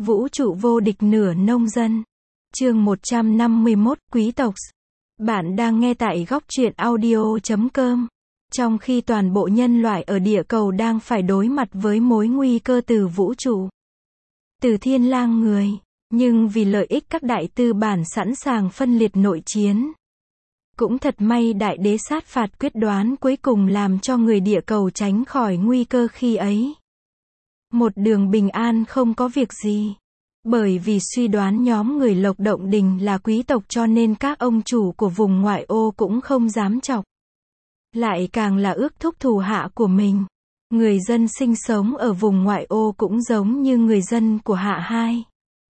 Vũ trụ vô địch nửa nông dân. Chương 151, Quý tộc. Bạn đang nghe tại góc truyện audio.com. Trong khi toàn bộ nhân loại ở địa cầu đang phải đối mặt với mối nguy cơ từ vũ trụ, từ thiên lang người, nhưng vì lợi ích các đại tư bản sẵn sàng phân liệt nội chiến. Cũng thật may đại đế sát phạt quyết đoán cuối cùng làm cho người địa cầu tránh khỏi nguy cơ khi ấy. Một đường bình an không có việc gì. Bởi vì suy đoán nhóm người Lộc Động Đình là quý tộc cho nên các ông chủ của vùng ngoại ô cũng không dám chọc. Lại càng là ước thúc thủ hạ của mình. Người dân sinh sống ở vùng ngoại ô cũng giống như người dân của Hạ Hai.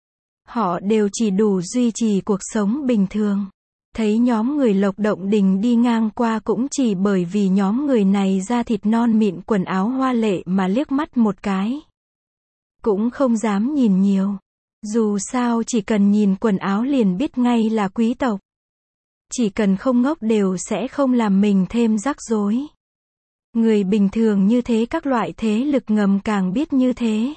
Họ đều chỉ đủ duy trì cuộc sống bình thường. Thấy nhóm người Lộc Động Đình đi ngang qua cũng chỉ bởi vì nhóm người này da thịt non mịn quần áo hoa lệ mà liếc mắt một cái. Cũng không dám nhìn nhiều. Dù sao chỉ cần nhìn quần áo liền biết ngay là quý tộc. Chỉ cần không ngốc đều sẽ không làm mình thêm rắc rối. Người bình thường như thế các loại thế lực ngầm càng biết như thế.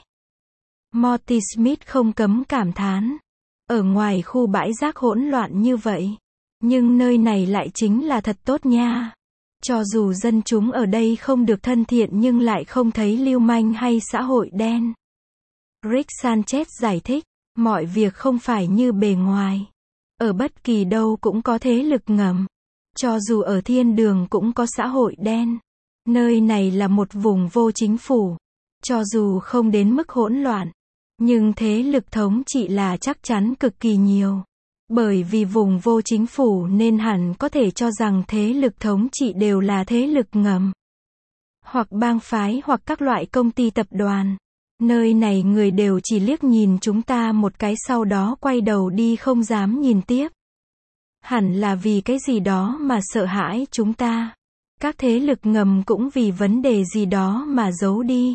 Morty Smith không cấm cảm thán. Ở ngoài khu bãi rác hỗn loạn như vậy. Nhưng nơi này lại chính là thật tốt nha. Cho dù dân chúng ở đây không được thân thiện nhưng lại không thấy lưu manh hay xã hội đen. Rick Sanchez giải thích. Mọi việc không phải như bề ngoài. Ở bất kỳ đâu cũng có thế lực ngầm. Cho dù ở thiên đường cũng có xã hội đen. Nơi này là một vùng vô chính phủ. Cho dù không đến mức hỗn loạn. Nhưng thế lực thống trị là chắc chắn cực kỳ nhiều. Bởi vì vùng vô chính phủ nên hẳn có thể cho rằng thế lực thống trị đều là thế lực ngầm. Hoặc bang phái hoặc các loại công ty tập đoàn. Nơi này người đều chỉ liếc nhìn chúng ta một cái sau đó quay đầu đi không dám nhìn tiếp. Hẳn là vì cái gì đó mà sợ hãi chúng ta. Các thế lực ngầm cũng vì vấn đề gì đó mà giấu đi.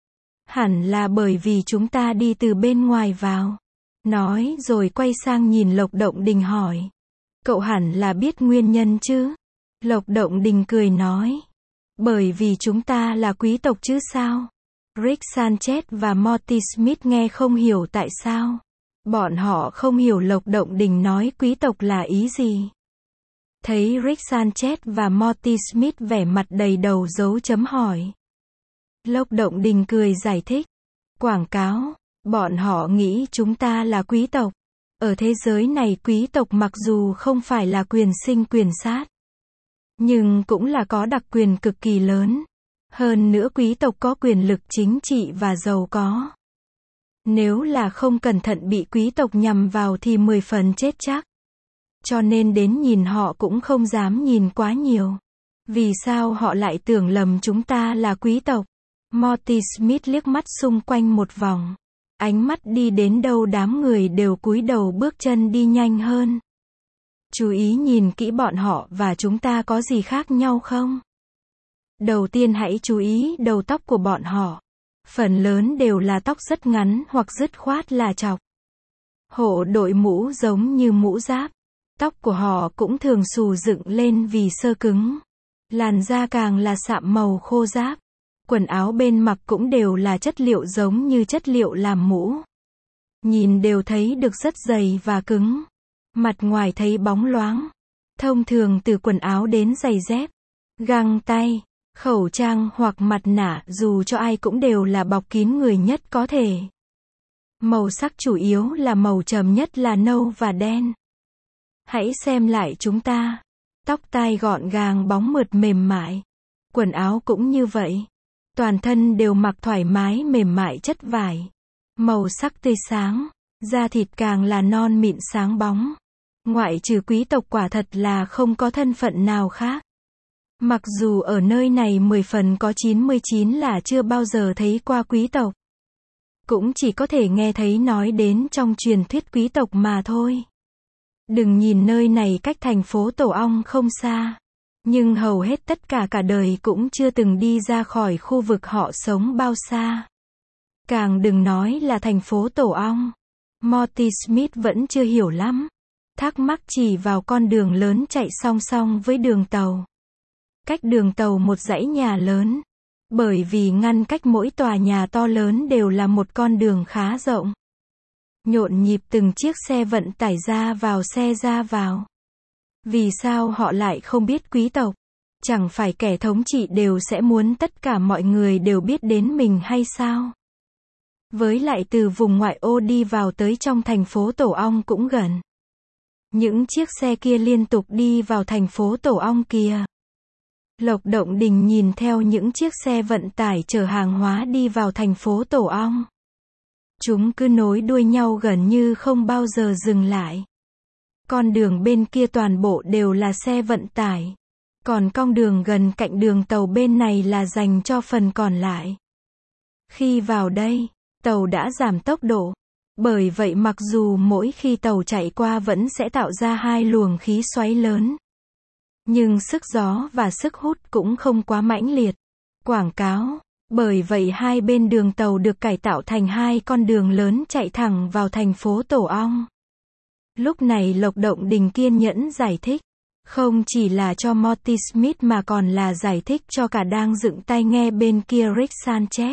Hẳn là bởi vì chúng ta đi từ bên ngoài vào. Nói rồi quay sang nhìn Lộc Động Đình hỏi. Cậu hẳn là biết nguyên nhân chứ? Lộc Động Đình cười nói. Bởi vì chúng ta là quý tộc chứ sao? Rick Sanchez và Morty Smith nghe không hiểu tại sao. Bọn họ không hiểu Lộc Động Đình nói quý tộc là ý gì. Thấy Rick Sanchez và Morty Smith vẻ mặt đầy đầu dấu chấm hỏi. Lộc Động Đình cười giải thích. Quảng cáo. Bọn họ nghĩ chúng ta là quý tộc. Ở thế giới này quý tộc mặc dù không phải là quyền sinh quyền sát. Nhưng cũng là có đặc quyền cực kỳ lớn. Hơn nữa quý tộc có quyền lực chính trị và giàu có. Nếu là không cẩn thận bị quý tộc nhằm vào thì 10 phần chết chắc. Cho nên đến nhìn họ cũng không dám nhìn quá nhiều. Vì sao họ lại tưởng lầm chúng ta là quý tộc? Morty Smith liếc mắt xung quanh một vòng. Ánh mắt đi đến đâu đám người đều cúi đầu bước chân đi nhanh hơn. Chú ý nhìn kỹ bọn họ và chúng ta có gì khác nhau không? Đầu tiên hãy chú ý đầu tóc của bọn họ. Phần lớn đều là tóc rất ngắn hoặc dứt khoát là chọc. Họ đội mũ giống như mũ giáp. Tóc của họ cũng thường xù dựng lên vì sơ cứng. Làn da càng là sạm màu khô giáp. Quần áo bên mặc cũng đều là chất liệu giống như chất liệu làm mũ. Nhìn đều thấy được rất dày và cứng. Mặt ngoài thấy bóng loáng. Thông thường từ quần áo đến giày dép, găng tay, khẩu trang hoặc mặt nạ dù cho ai cũng đều là bọc kín người nhất có thể. Màu sắc chủ yếu là màu trầm nhất là nâu và đen. Hãy xem lại chúng ta. Tóc tai gọn gàng bóng mượt mềm mại. Quần áo cũng như vậy. Toàn thân đều mặc thoải mái mềm mại chất vải. Màu sắc tươi sáng. Da thịt càng là non mịn sáng bóng. Ngoại trừ quý tộc quả thật là không có thân phận nào khác. Mặc dù ở nơi này 10 phần có 99 là chưa bao giờ thấy qua quý tộc. Cũng chỉ có thể nghe thấy nói đến trong truyền thuyết quý tộc mà thôi. Đừng nhìn nơi này cách thành phố Tổ Ong không xa. Nhưng hầu hết tất cả đời cũng chưa từng đi ra khỏi khu vực họ sống bao xa. Càng đừng nói là thành phố Tổ Ong. Morty Smith vẫn chưa hiểu lắm. Thắc mắc chỉ vào con đường lớn chạy song song với đường tàu. Cách đường tàu một dãy nhà lớn. Bởi vì ngăn cách mỗi tòa nhà to lớn đều là một con đường khá rộng. nhộn nhịp từng chiếc xe vận tải ra vào xe ra vào. Vì sao họ lại không biết quý tộc? Chẳng phải kẻ thống trị đều sẽ muốn tất cả mọi người đều biết đến mình hay sao? Với lại từ vùng ngoại ô đi vào tới trong thành phố Tổ Ong cũng gần. Những chiếc xe kia liên tục đi vào thành phố Tổ Ong kìa. Lộc Động Đình nhìn theo những chiếc xe vận tải chở hàng hóa đi vào thành phố Tổ Ong. Chúng cứ nối đuôi nhau gần như không bao giờ dừng lại. Con đường bên kia toàn bộ đều là xe vận tải. Còn con đường gần cạnh đường tàu bên này là dành cho phần còn lại. Khi vào đây, tàu đã giảm tốc độ. Bởi vậy mặc dù mỗi khi tàu chạy qua vẫn sẽ tạo ra hai luồng khí xoáy lớn. Nhưng sức gió và sức hút cũng không quá mãnh liệt. Quảng cáo. Bởi vậy hai bên đường tàu được cải tạo thành hai con đường lớn chạy thẳng vào thành phố Tổ Ong. Lúc này Lộc Động Đình kiên nhẫn giải thích. Không chỉ là cho Morty Smith mà còn là giải thích cho cả đang dựng tai nghe bên kia Rick Sanchez.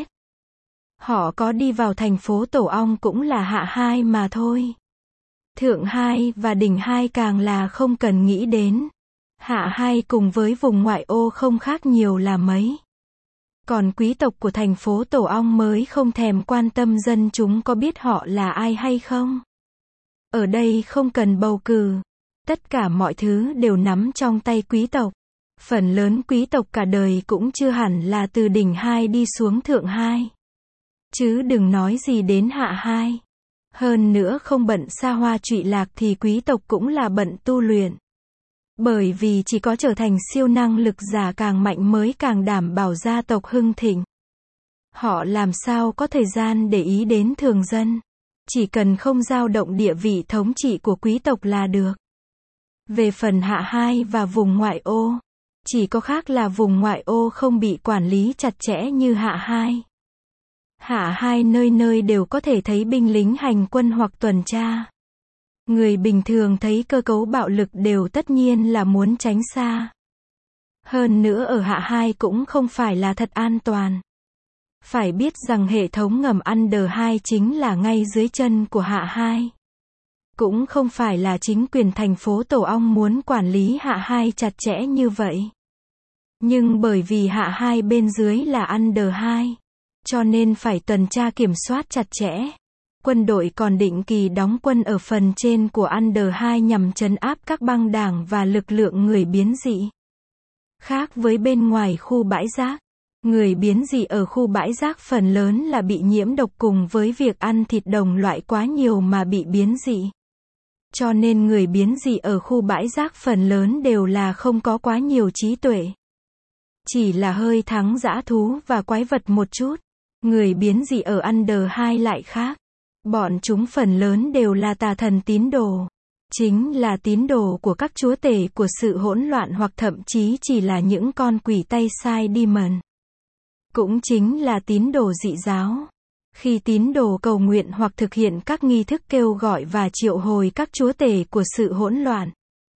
Họ có đi vào thành phố Tổ Ong cũng là hạ 2 mà thôi. Thượng 2 và đỉnh 2 càng là không cần nghĩ đến. Hạ 2 cùng với vùng ngoại ô không khác nhiều là mấy. Còn quý tộc của thành phố Tổ Ong mới không thèm quan tâm dân chúng có biết họ là ai hay không. Ở đây không cần bầu cử. Tất cả mọi thứ đều nắm trong tay quý tộc. Phần lớn quý tộc cả đời cũng chưa hẳn là từ đỉnh 2 đi xuống thượng 2. Chứ đừng nói gì đến hạ 2. Hơn nữa không bận xa hoa trụy lạc thì quý tộc cũng là bận tu luyện. Bởi vì chỉ có trở thành siêu năng lực giả càng mạnh mới càng đảm bảo gia tộc hưng thịnh. Họ làm sao có thời gian để ý đến thường dân. Chỉ cần không dao động địa vị thống trị của quý tộc là được. Về phần hạ 2 và vùng ngoại ô, chỉ có khác là vùng ngoại ô không bị quản lý chặt chẽ như hạ 2. Hạ 2 nơi nơi đều có thể thấy binh lính hành quân hoặc tuần tra. Người bình thường thấy cơ cấu bạo lực đều tất nhiên là muốn tránh xa. Hơn nữa ở hạ 2 cũng không phải là thật an toàn. Phải biết rằng hệ thống ngầm Under 2 chính là ngay dưới chân của hạ 2. Cũng không phải là chính quyền thành phố Tổ Ong muốn quản lý hạ 2 chặt chẽ như vậy. Nhưng bởi vì hạ 2 bên dưới là Under 2, cho nên phải tuần tra kiểm soát chặt chẽ. Quân đội còn định kỳ đóng quân ở phần trên của Under 2 nhằm trấn áp các băng đảng và lực lượng người biến dị. Khác với bên ngoài khu bãi rác, người biến dị ở khu bãi rác phần lớn là bị nhiễm độc cùng với việc ăn thịt đồng loại quá nhiều mà bị biến dị. Cho nên người biến dị ở khu bãi rác phần lớn đều là không có quá nhiều trí tuệ. Chỉ là hơi thắng dã thú và quái vật một chút. Người biến dị ở Under 2 lại khác. Bọn chúng phần lớn đều là tà thần tín đồ. Chính là tín đồ của các chúa tể của sự hỗn loạn hoặc thậm chí chỉ là những con quỷ tay sai demon. Cũng chính là tín đồ dị giáo. Khi tín đồ cầu nguyện hoặc thực hiện các nghi thức kêu gọi và triệu hồi các chúa tể của sự hỗn loạn,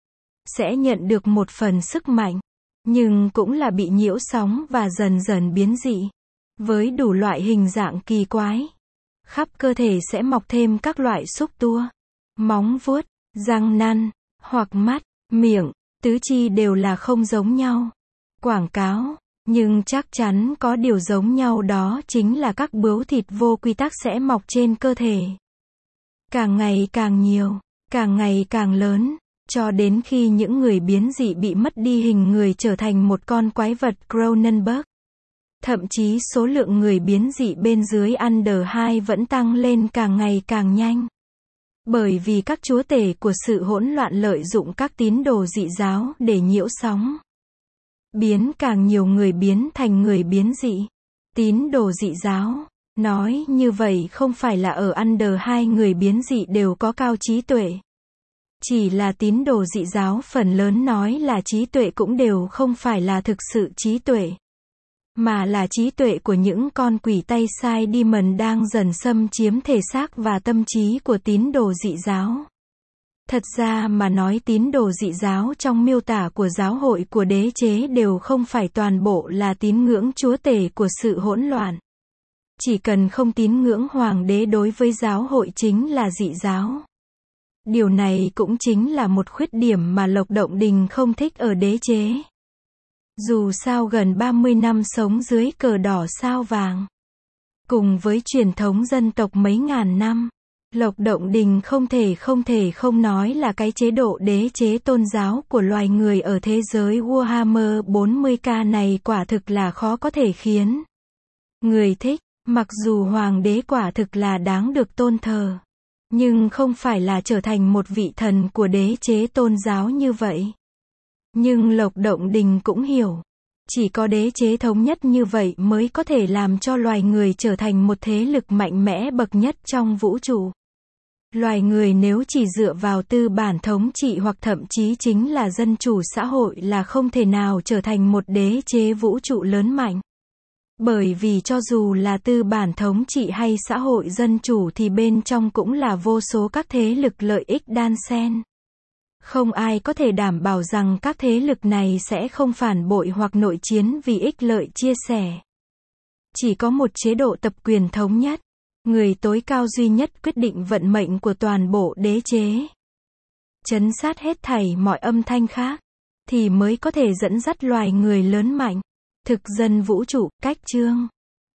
sẽ nhận được một phần sức mạnh, nhưng cũng là bị nhiễu sóng và dần dần biến dị. Với đủ loại hình dạng kỳ quái. Khắp cơ thể sẽ mọc thêm các loại xúc tua, móng vuốt, răng nanh, hoặc mắt, miệng, tứ chi đều là không giống nhau. Quảng cáo. Nhưng chắc chắn có điều giống nhau, đó chính là các bướu thịt vô quy tắc sẽ mọc trên cơ thể. Càng ngày càng nhiều, càng ngày càng lớn, cho đến khi những người biến dị bị mất đi hình người trở thành một con quái vật Cronenberg. Thậm chí số lượng người biến dị bên dưới Under 2 vẫn tăng lên càng ngày càng nhanh. Bởi vì các chúa tể của sự hỗn loạn lợi dụng các tín đồ dị giáo để nhiễu sóng. Biến càng nhiều người biến thành người biến dị. Tín đồ dị giáo. Nói như vậy không phải là ở Under 2 người biến dị đều có cao trí tuệ. Chỉ là tín đồ dị giáo phần lớn nói là trí tuệ cũng đều không phải là thực sự trí tuệ. Mà là trí tuệ của những con quỷ tay sai demon đang dần xâm chiếm thể xác và tâm trí của tín đồ dị giáo. Thật ra mà nói tín đồ dị giáo trong miêu tả của giáo hội của đế chế đều không phải toàn bộ là tín ngưỡng chúa tể của sự hỗn loạn. Chỉ cần không tín ngưỡng hoàng đế đối với giáo hội chính là dị giáo. Điều này cũng chính là một khuyết điểm mà Lộc Động Đình không thích ở đế chế. Dù sao gần 30 năm sống dưới cờ đỏ sao vàng, cùng với truyền thống dân tộc mấy ngàn năm, Lộc Động Đình không thể không nói là cái chế độ đế chế tôn giáo của loài người ở thế giới Warhammer 40K này quả thực là khó có thể khiến người thích. Mặc dù hoàng đế quả thực là đáng được tôn thờ, nhưng không phải là trở thành một vị thần của đế chế tôn giáo như vậy. Nhưng Lộc Động Đình cũng hiểu, chỉ có đế chế thống nhất như vậy mới có thể làm cho loài người trở thành một thế lực mạnh mẽ bậc nhất trong vũ trụ. Loài người nếu chỉ dựa vào tư bản thống trị hoặc thậm chí chính là dân chủ xã hội là không thể nào trở thành một đế chế vũ trụ lớn mạnh. Bởi vì cho dù là tư bản thống trị hay xã hội dân chủ thì bên trong cũng là vô số các thế lực lợi ích đan xen. Không ai có thể đảm bảo rằng các thế lực này sẽ không phản bội hoặc nội chiến vì ích lợi chia sẻ. Chỉ có một chế độ tập quyền thống nhất, người tối cao duy nhất quyết định vận mệnh của toàn bộ đế chế, trấn sát hết thảy mọi âm thanh khác, thì mới có thể dẫn dắt loài người lớn mạnh. Thực dân vũ trụ, cách chương